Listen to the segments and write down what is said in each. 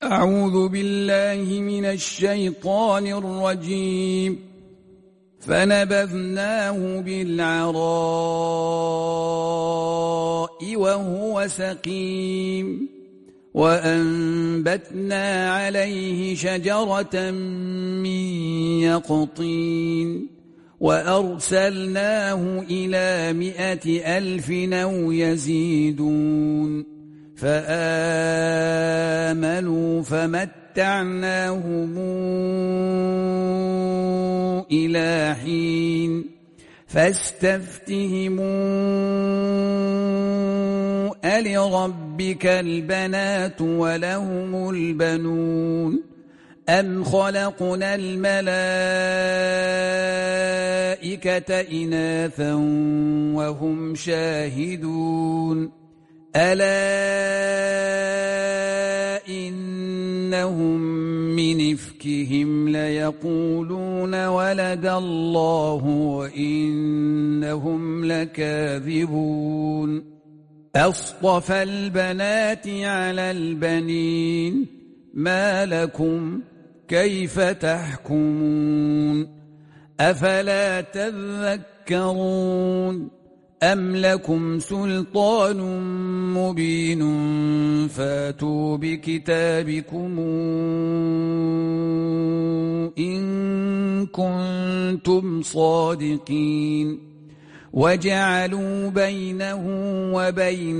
أعوذ بالله من الشيطان الرجيم. فنبذناه بالعراء وهو سقيم وأنبتنا عليه شجرة من يقطين وأرسلناه إلى 100,000 أو يزيدون فآمنوا فمتعناهم إلى حين فاستفتهموا ألربك البنات ولهم البنون أم خلقنا الملائكة إناثا وهم شاهدون ألا إنهم من إفكهم ليقولون ولد الله وإنهم لكاذبون أصطفى البنات على البنين ما لكم كيف تحكمون أفلا تذكرون أم لكم سلطان مبين فاتوا بكتابكم إن كنتم صادقين وجعلوا بينه وبين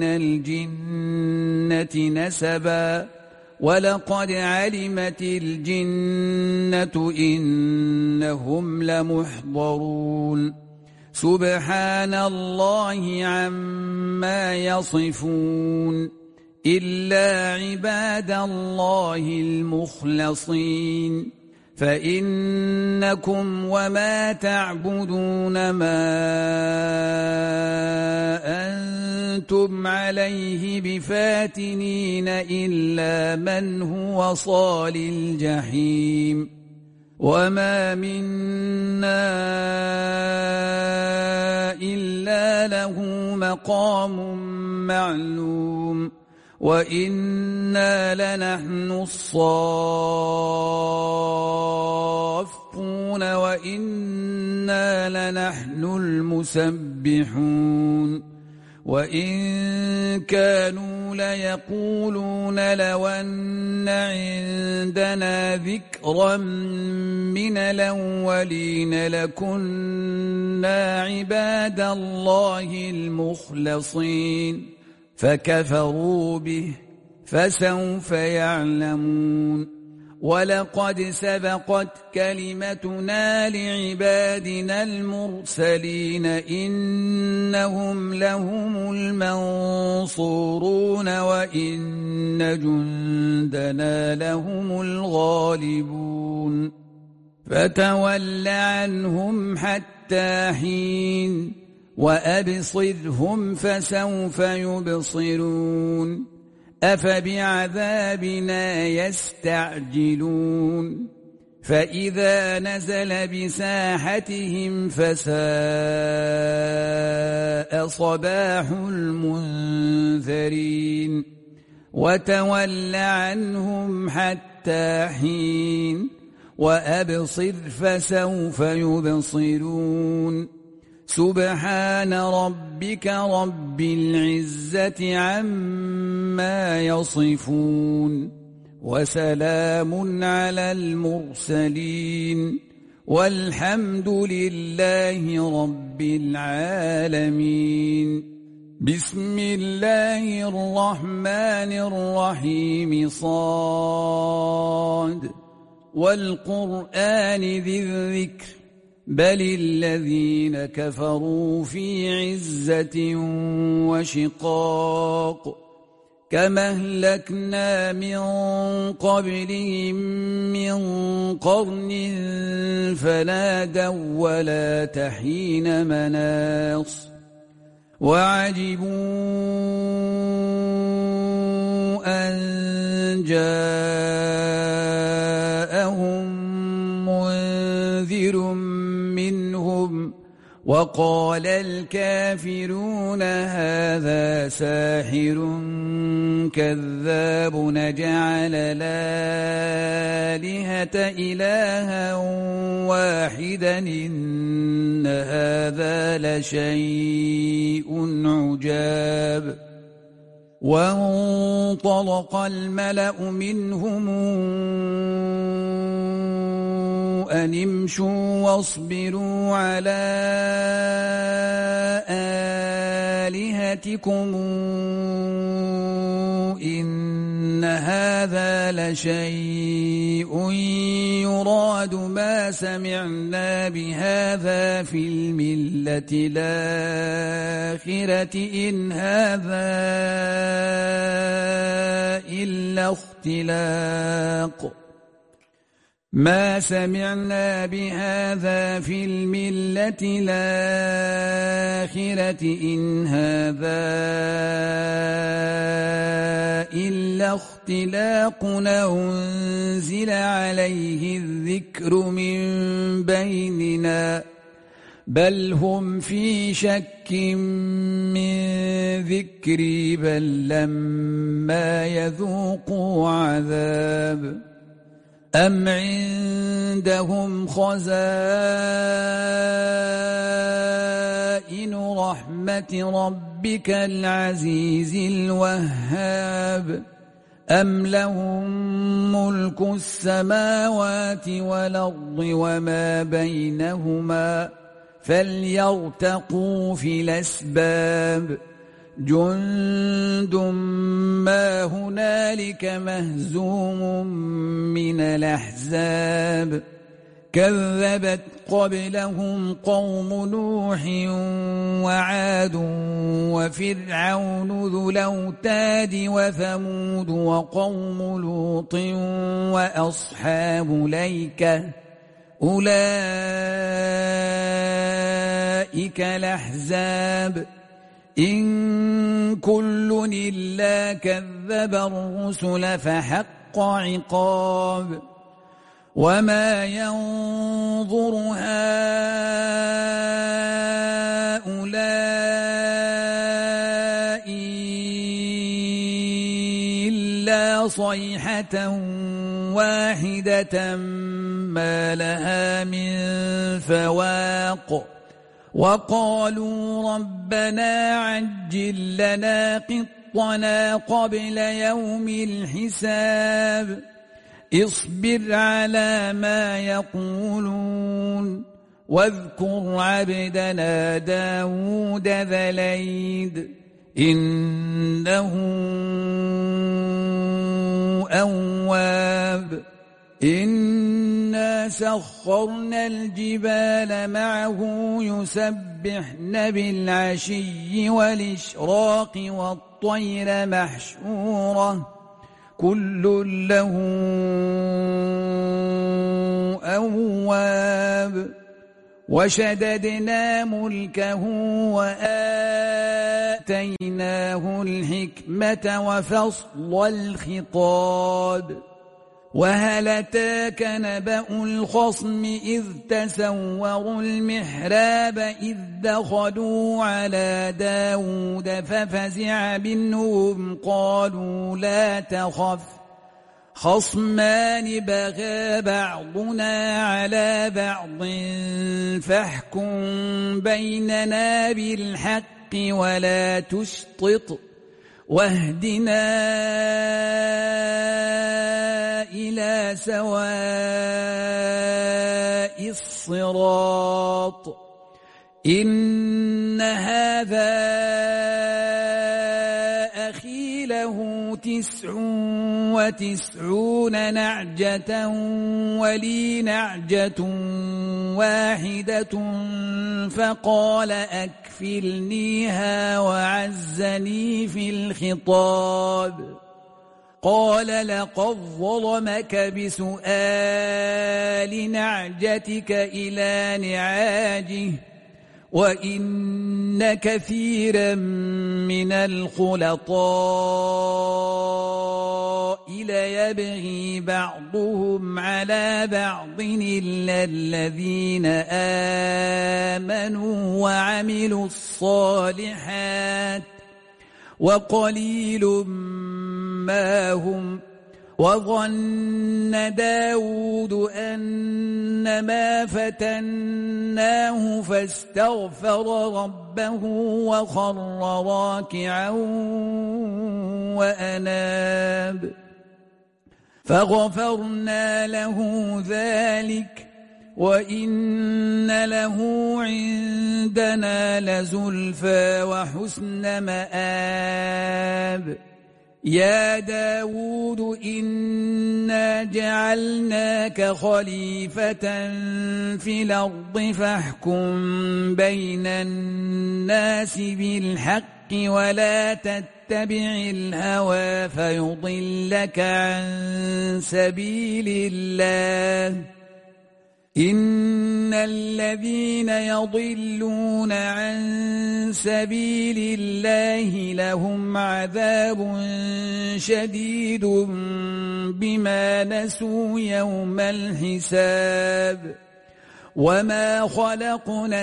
الجنة نسبا ولقد علمت الجنة إنهم لمحضرون سبحان الله عما يصفون إلا عباد الله المخلصين فإنكم وما تعبدون ما أنتم عليه بفاتنين إلا من هو صال الجحيم وما منا إلا له مقام معلوم وإنا لنحن الصافون وإنا لنحن المسبحون وإن كانوا ليقولون لو أن عندنا ذكرا من الأولين لكنا عباد الله المخلصين فكفروا به فسوف يعلمون ولقد سبقت كلمتنا لعبادنا المرسلين إنهم لهم المنصورون وإن جندنا لهم الغالبون فتول عنهم حتى حين وأبصرهم فسوف يبصرون أفبعذابنا يستعجلون فإذا نزل بساحتهم فساء صباح المنذرين وتول عنهم حتى حين وأبصر فسوف يبصرون سبحان ربك رب العزة عما يصفون وسلام على المرسلين والحمد لله رب العالمين بسم الله الرحمن الرحيم صاد والقرآن ذي الذكر بل الذين كفروا في عزة وشقاق كما أهلكنا من قبلهم من قرن فنادوا ولا تحين مناص وعجبوا أن جاءهم منذر منهم وقال الكافرون هذا ساحر كذاب نجعل الآلهة إلها واحدا إن هذا لشيء عجاب وانطلق الملأ منهم أن امشوا واصبروا على آلهتكم إن هذا لشيء يراد ما سمعنا بهذا في الملة الآخرة إن هذا إلا اختلاق ما سمعنا بهذا في الملة الآخرة إن هذا إلا اختلاق أنزل عليه الذكر من بيننا بل هم في شك من ذكري بل لما يذوقوا عذاب أم عندهم خزائن رحمة ربك العزيز الوهاب أم لهم ملك السماوات والأرض وما بينهما فليرتقوا في الأسباب جند ما هنالك مهزوم من الأحزاب كذبت قبلهم قوم نوح وعاد وفرعون ذو الأوتاد وثمود وقوم لوط وأصحاب الأيكة أولئك الأحزاب إن كل إلا كذب الرسل فحق عقاب وما ينظر هؤلاء إلا صيحة واحدة ما لها من فواق وقالوا ربنا عجل لنا قطنا قبل يوم الحساب اصبر على ما يقولون واذكر عبدنا داود ذا الأيد إنه أواب إنا سخرنا الجبال معه يسبحن بالعشي والإشراق والطير محشورة كل له أواب وشددنا ملكه وآتيناه الحكمة وفصل الخطاب وهل أتاك نبأ الخصم إذ تسوروا المحراب إذ دخلوا على داود ففزع منهم قالوا لا تخف خصمان بغى بعضنا على بعض فاحكم بيننا بالحق ولا تشطط واهدنا إلى سواء الصراط إن هذا أخي له 99 نعجة ولي نعجة واحدة فقال أكفلنيها وعزني في الخطاب قال لقد ظلمك بسؤال نعجتك إلى نعاجه وإن كثيرا من الخلطاء ليبغي بعضهم على بعض إلا الذين آمنوا وعملوا الصالحات وقليل ما هم. وظن داود أنما فتناه فاستغفر ربه وخر راكعا وأناب فغفرنا له ذلك وإن له عندنا لزلفى وحسن مآب. يا داود إنا جعلناك خليفة في الأرض فاحكم بين الناس بالحق ولا تتبع الهوى فيضلك عن سبيل الله. إن الذين يضلون عن سبيل الله لهم عذاب شديد بما نسوا يوم الحساب. وما خلقنا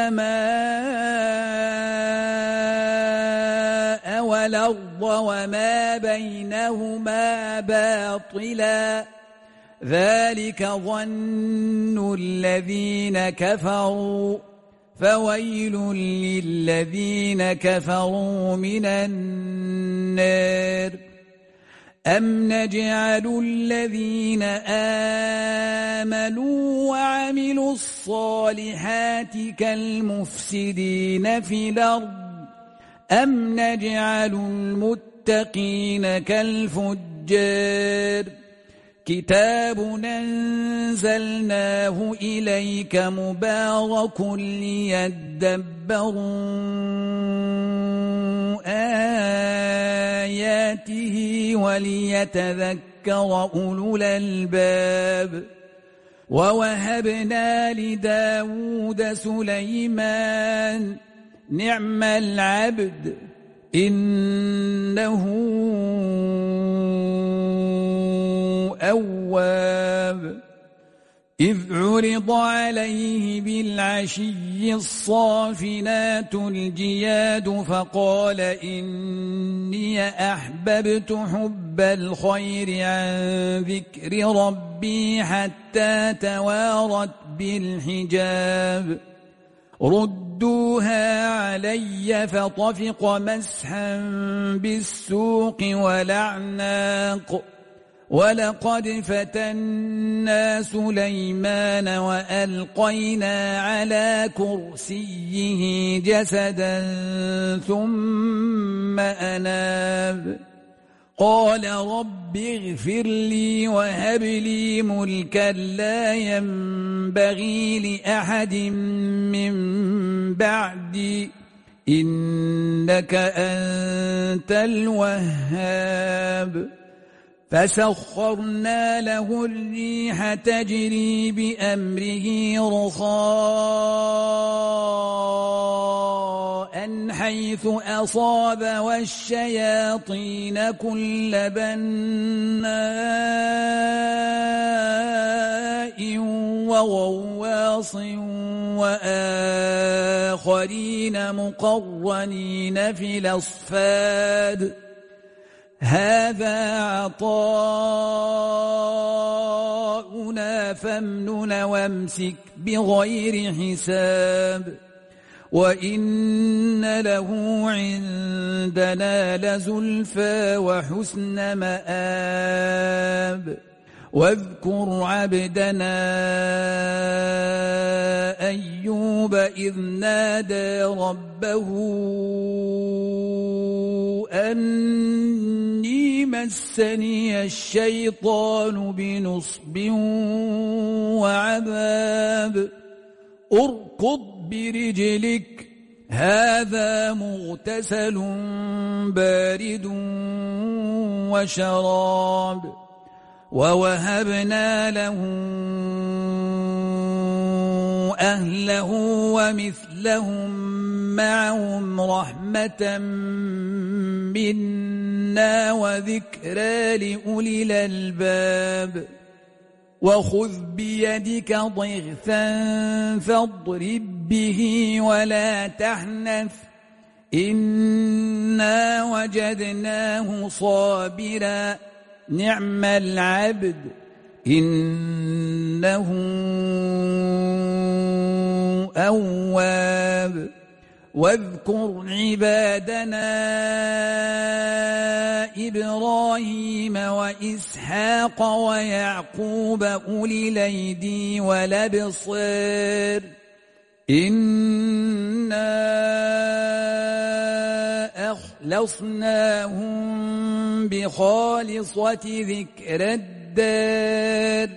السماء والأرض وما بينهما باطلا ذلك ظن الذين كفروا فويل للذين كفروا من النار. أم نجعل الذين آمنوا وعملوا الصالحات كالمفسدين في الأرض أم نجعل المتقين كالفجار. كتاب أنزلناه إليك مبارك ليدبروا آياته وليتذكر أولو الألباب. ووهبنا لداود سليمان نعم العبد إنه أواب. إذ عرض عليه بالعشي الصافنات الجياد فقال إني أحببت حب الخير عن ذكر ربي حتى توارت بالحجاب. ردوها علي فطفق مسحا بالسوق والأعناق. ولقد فتنا سليمان وألقينا على كرسيه جسدا ثم أناب. قال رب اغفر لي وهب لي ملكا لا ينبغي لأحد من بعدي إنك أنت الوهاب. فسخرنا له الريح تجري بأمره رخاء حيث أصاب والشياطين كل بناء وغواص وآخرين مقرنين في الأصفاد. هذا عطاؤنا فامنن وامسك بغير حساب. وإن له عندنا لزلفى وحسن مآب. واذكر عبدنا أيوب إذ نادى ربه أني مسني الشيطان بنصب وعذاب. اركض برجلك هذا مغتسل بارد وشراب. ووهبنا له أهله ومثلهم معهم رحمة منا وذكرى لأولي الألباب. وخذ بيدك ضغثا فاضرب به ولا تحنث إنا وجدناه صابرا نعم العبد إنه أواب واذكر عبادنا إبراهيم وإسحاق ويعقوب أولي الأيدي والأبصار إنا أخلصناهم بخالصة ذكر الدار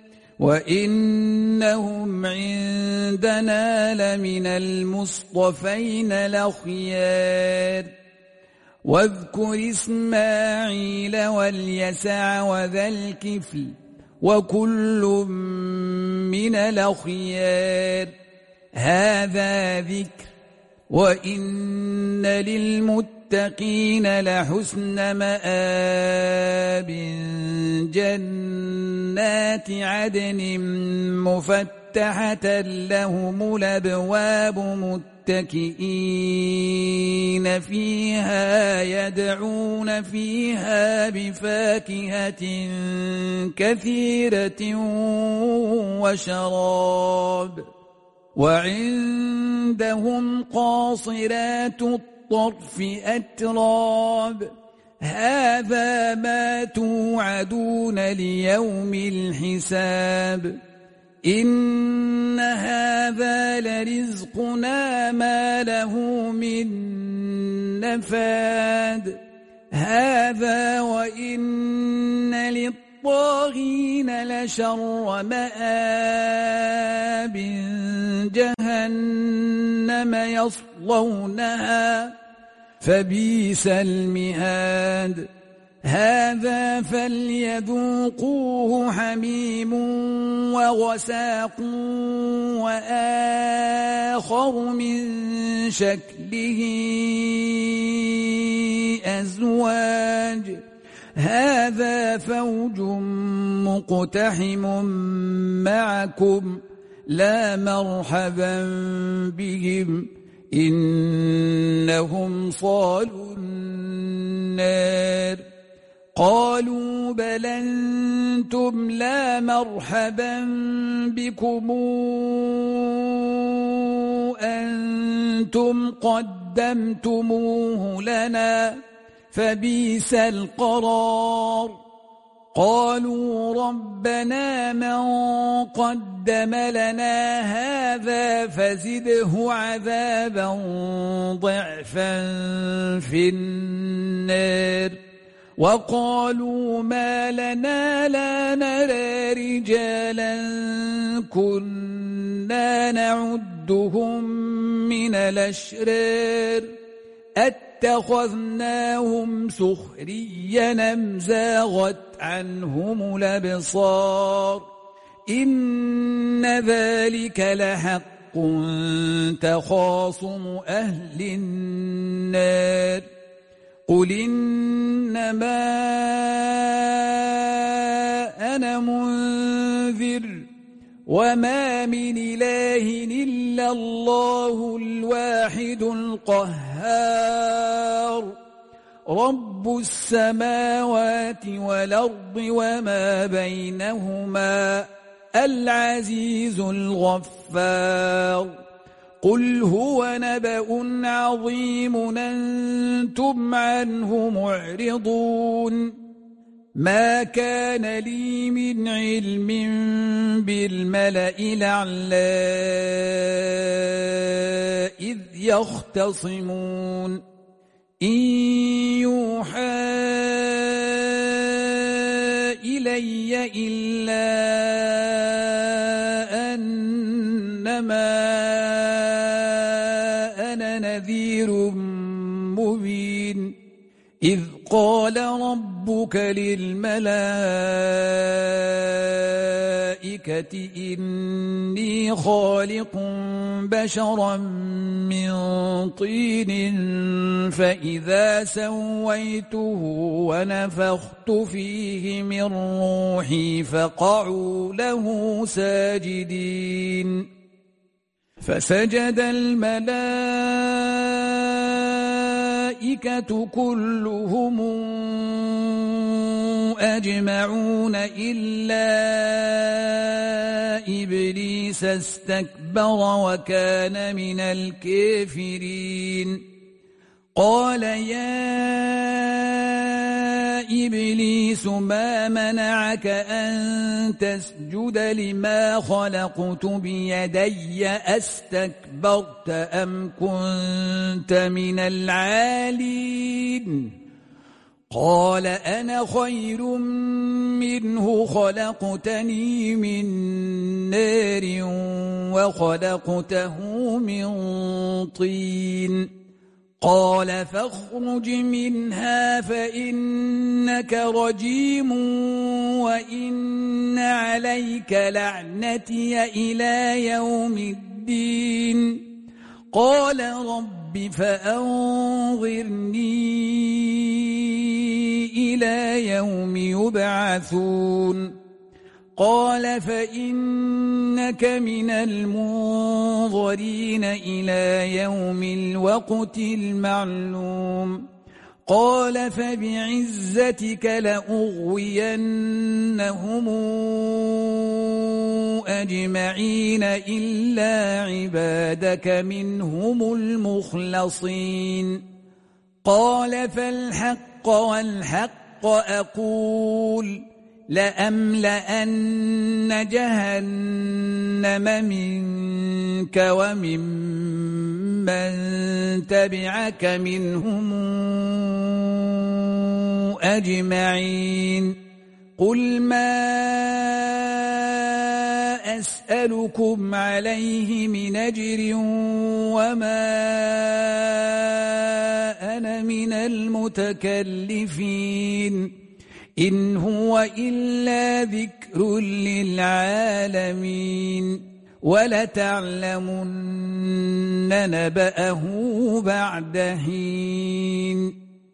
وإنهم عندنا لمن المصطفين الأخيار واذكر إسماعيل واليسع وذا الكفل وكل من الأخيار هذا ذكر وإن للمتقين لحسن مآب جنات عدن مفتحة لهم الأبواب متكئين فيها يدعون فيها بفاكهة كثيرة وشراب وعندهم قاصرات الطرف أتراب هذا ما توعدون ليوم الحساب إن هذا لرزقنا ما له من نفاد هذا وإن للطاغين لشر مآب جهنم يصلونها فبئس المهاد هذا فليذوقوه حميم وغساق وآخر من شكله أزواج هذا فوج مقتحم معكم لا مرحبا بهم إنهم صالوا النار قالوا بل أنتم لا مرحبا بكم أنتم قدمتموه لنا فبئس القرار قالوا ربنا من قدم لنا هذا فزده عذابا ضعفا في النار وقالوا ما لنا لا نرى رجالا كنا نعدهم من الأشرار اتخذناهم سخريا أم زاغت عنهم الأبصار إن ذلك لحق تخاصم أهل النار قل إنما أنا منذر وما من إله إلا الله الواحد القهار رب السماوات والأرض وما بينهما العزيز الغفار قل هو نبأ عظيم أنتم عنه معرضون ما كان لي من علم بالملأ الأعلى إذ يختصمون إن يوحى إلي إلا أنما أنا نذير مبين إذ قال ربك للملائكة إني خالق بشرا من طين فإذا سويته ونفخت فيه من روحي فقعوا له ساجدين فسجد الملائكة الْمَلَائِكَةُ كُلُّهُمْ أَجْمَعُونَ إِلَّا إِبْلِيسَ اسْتَكْبَرَ وَكَانَ مِنَ الْكَافِرِينَ قَالَ يَا إِبْلِيسُ مَا مَنَعَكَ أَن تَسْجُدَ لِمَا خَلَقْتُ بِيَدَيَّ أَسْتَكْبَرْتَ أَمْ كُنتَ مِنَ الْعَالِينَ قَالَ أَنَا خَيْرٌ مِّنْهُ خَلَقْتَنِي مِن نَّارٍ وَخَلَقْتَهُ مِن طِينٍ قال فاخرج منها فإنك رجيم وإن عليك لعنتي إلى يوم الدين قال رب فأنظرني إلى يوم يبعثون قال فإنك من المنظرين إلى يوم الوقت المعلوم قال فبعزتك لأغوينهم أجمعين إلا عبادك منهم المخلصين قال فالحق والحق أقول لأملأن جهنم منك وممن تبعك منهم أجمعين قل ما أسألكم عليه من أجر وما أنا من المتكلفين إن هو إلا ذكر للعالمين ولتعلمن نبأه بعد حين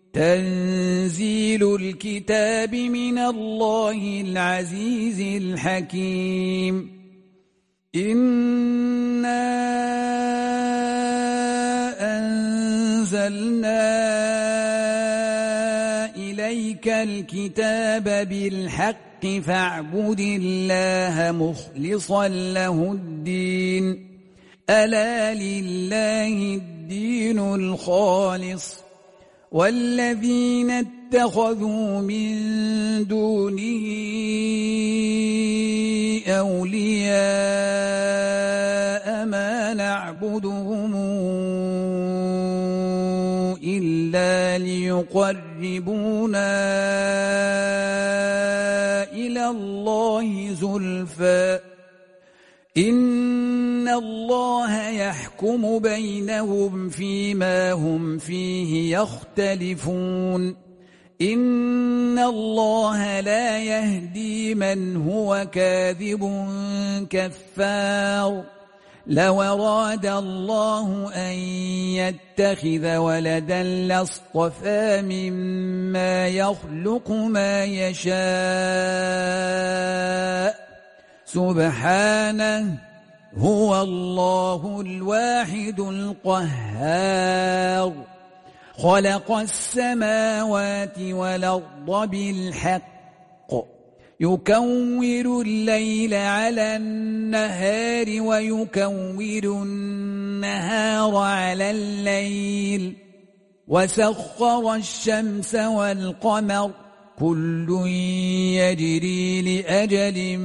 تنزيل الكتاب من الله العزيز الحكيم إنا أنزلنا إليك الكتاب بالحق فاعبد الله مخلصا له الدين ألا لله الدين الخالص والذين اتخذوا من دونه أولياء ما نعبدهم إلا ليقربونا إلى الله زلفى إن الله يحكم بينهم فيما هم فيه يختلفون إن الله لا يهدي من هو كاذب كفار لو أراد الله أن يتخذ ولدا لاصطفى مما يخلق ما يشاء سبحانه هو الله الواحد القهار خلق السماوات والأرض بالحق يكور الليل على النهار ويكور النهار على الليل وسخر الشمس والقمر كل يجري لأجل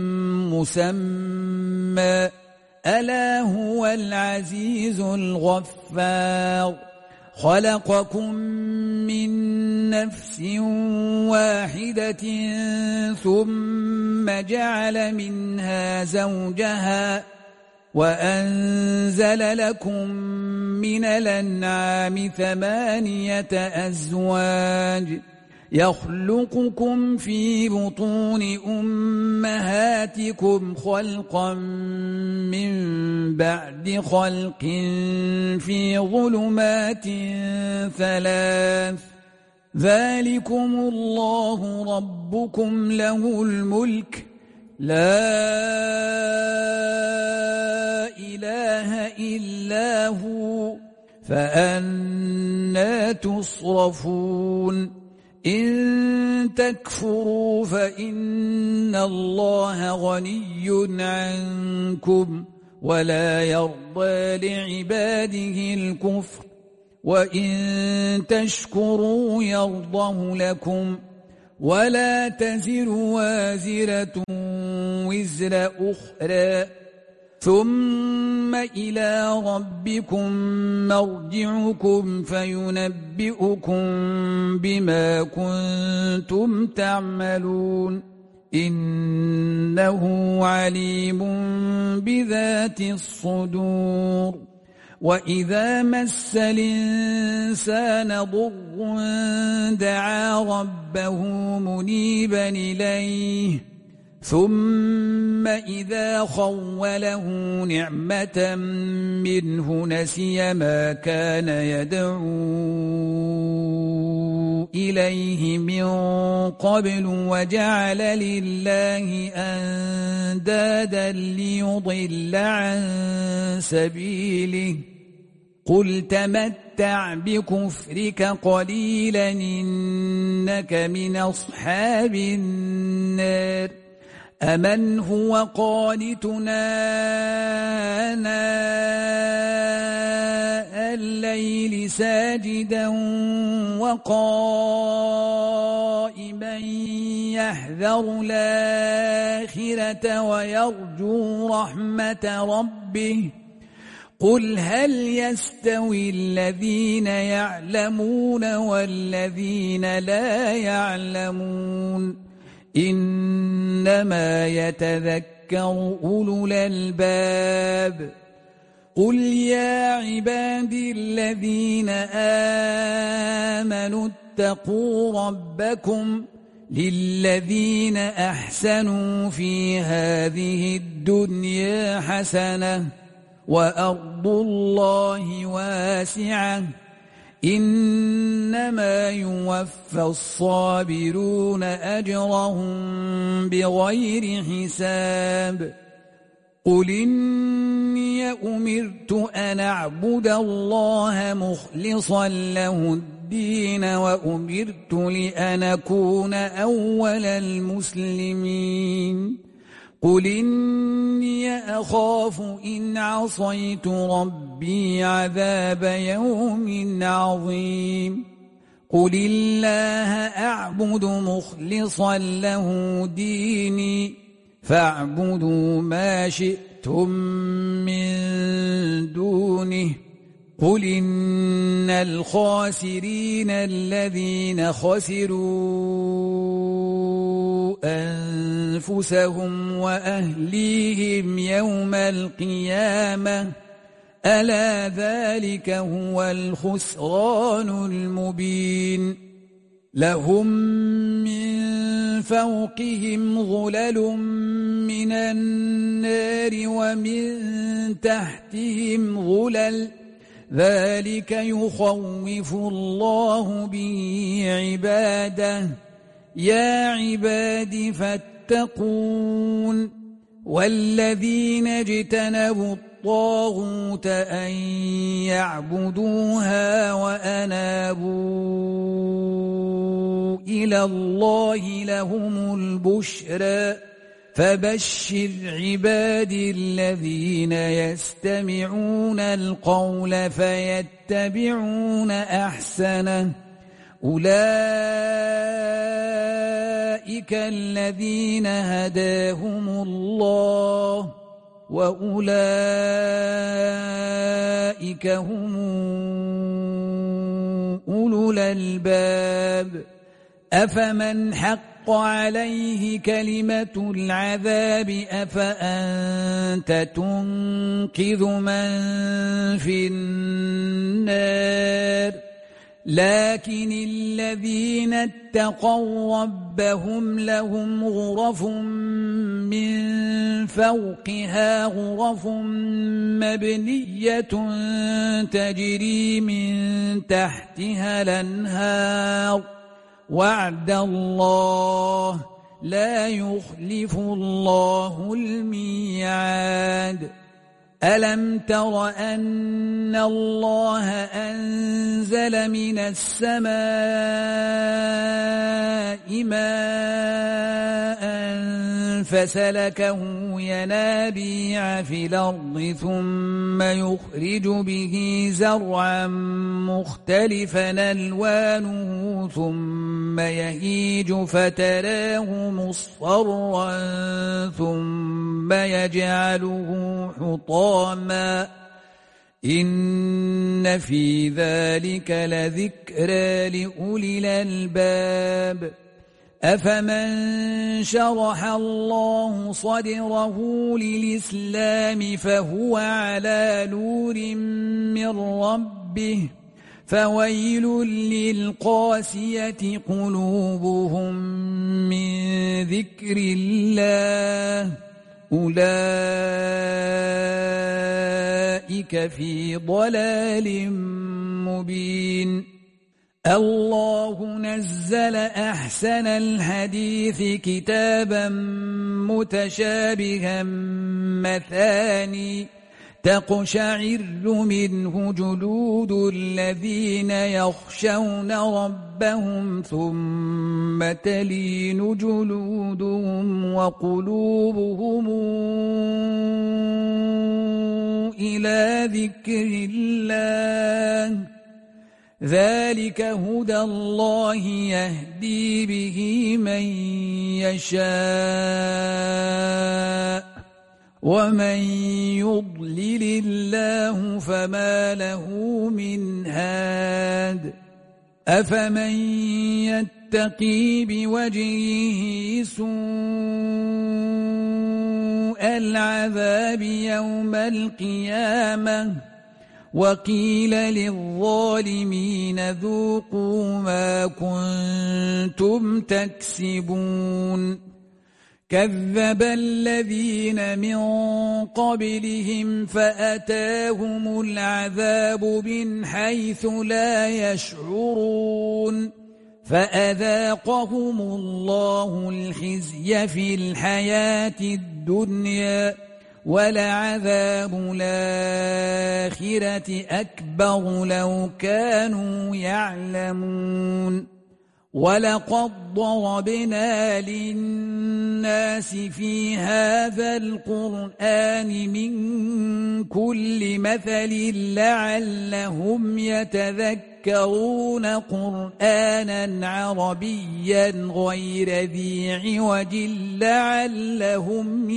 مسمى ألا هو العزيز الغفار خلقكم من نفس واحدة ثم جعل منها زوجها وأنزل لكم من الأنعام 8 أزواج يخلقكم في بطون أمهاتكم خلقا من بعد خلق في ظلمات 3 ذلكم الله ربكم له الملك لا إله إلا هو فأنى تصرفون إن تكفروا فإن الله غني عنكم ولا يرضى لعباده الكفر وإن تشكروا يرضه لكم ولا تزر وازرة وزر أخرى ثم إلى ربكم مرجعكم فينبئكم بما كنتم تعملون إنه عليم بذات الصدور وإذا مس الإنسان ضر دعا ربه منيبا إليه ثم إذا خوله نعمة منه نسي ما كان يدعو إليه من قبل وجعل لله أندادا ليضل عن سبيله قل تمتع بكفرك قليلا إنك من أصحاب النار أمن هو قانتنا آناء الليل ساجدا وقائما يحذر الآخرة ويرجو رحمة ربه قل هل يستوي الذين يعلمون والذين لا يعلمون إنما يتذكر أولو الألباب قل يا عبادي الذين آمنوا اتقوا ربكم للذين أحسنوا في هذه الدنيا حسنة وأرض الله واسعة إنما يوفى الصابرون أجرهم بغير حساب قل إني أمرت أن أعبد الله مخلصا له الدين وأمرت لأن أكون أول المسلمين قل إني أخاف إن عصيت ربي عذاب يوم عظيم قل الله أعبد مخلصا له ديني فاعبدوا ما شئتم من دونه قل إن الخاسرين الذين خسروا أنفسهم وأهليهم يوم القيامة ألا ذلك هو الخسران المبين لهم من فوقهم ظلل من النار ومن تحتهم ظلل ذلك يخوف الله به عباده يا عباد فاتقون والذين اجتنبوا الطاغوت أن يعبدوها وأنابوا إلى الله لهم البشرى فبشر عبادي الذين يستمعون القول فيتبعون أحسنه أولئك الذين هداهم الله وأولئك هم أولو الألباب أفمن حق عليه كلمة العذاب أفأنت تنقذ من في النار لكن الذين اتقوا ربهم لهم غرف من فوقها غرف مبنية تجري من تحتها الأنهار وعد الله لا يخلف الله الميعاد ألم تر أن الله أنزل من السماء ماء فسلكه ينابيع في الأرض ثم يخرج به زرعا مختلفا ألوانه ثم يهيج فتراه مصفرا ثم يجعله حطاما إن في ذلك لذكرى لأولي الألباب أفمن شرح الله صدره للإسلام فهو على نور من ربه فويل للقاسية قلوبهم من ذكر الله أولئك في ضلال مبين الله نزل أحسن الحديث كتابا متشابها مثاني تقشعر منه جلود الذين يخشون ربهم ثم تلين جلودهم وقلوبهم إلى ذكر الله ذلك هدى الله يهدي به من يشاء ومن يضلل الله فما له من هاد أفمن يتقي بوجهه سوء العذاب يوم القيامة وقيل للظالمين ذوقوا ما كنتم تكسبون كذب الذين من قبلهم فأتاهم العذاب من حيث لا يشعرون فأذاقهم الله الخزي في الحياة الدنيا ولعذاب الآخرة أكبر لو كانوا يعلمون ولقد ضربنا للناس في هذا القرآن من كل مثل لعلهم يتذكرون قرآنا عربيا غير ذي عوج لعلهم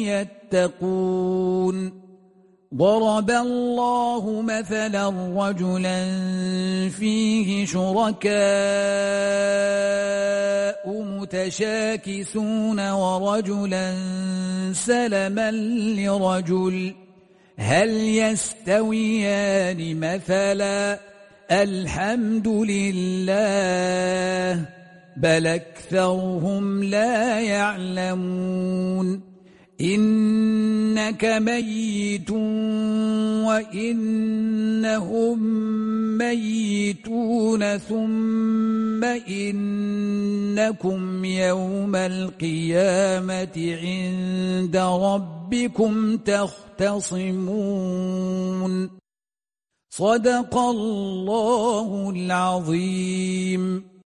يتقون ضرب الله مثلا رجلا فيه شركاء متشاكسون ورجلا سلما لرجل هل يستويان مثلا الحمد لله بل أكثرهم لا يعلمون إنك ميت وإنهم ميتون ثم إنكم يوم القيامة عند ربكم تختصمون صدق الله العظيم.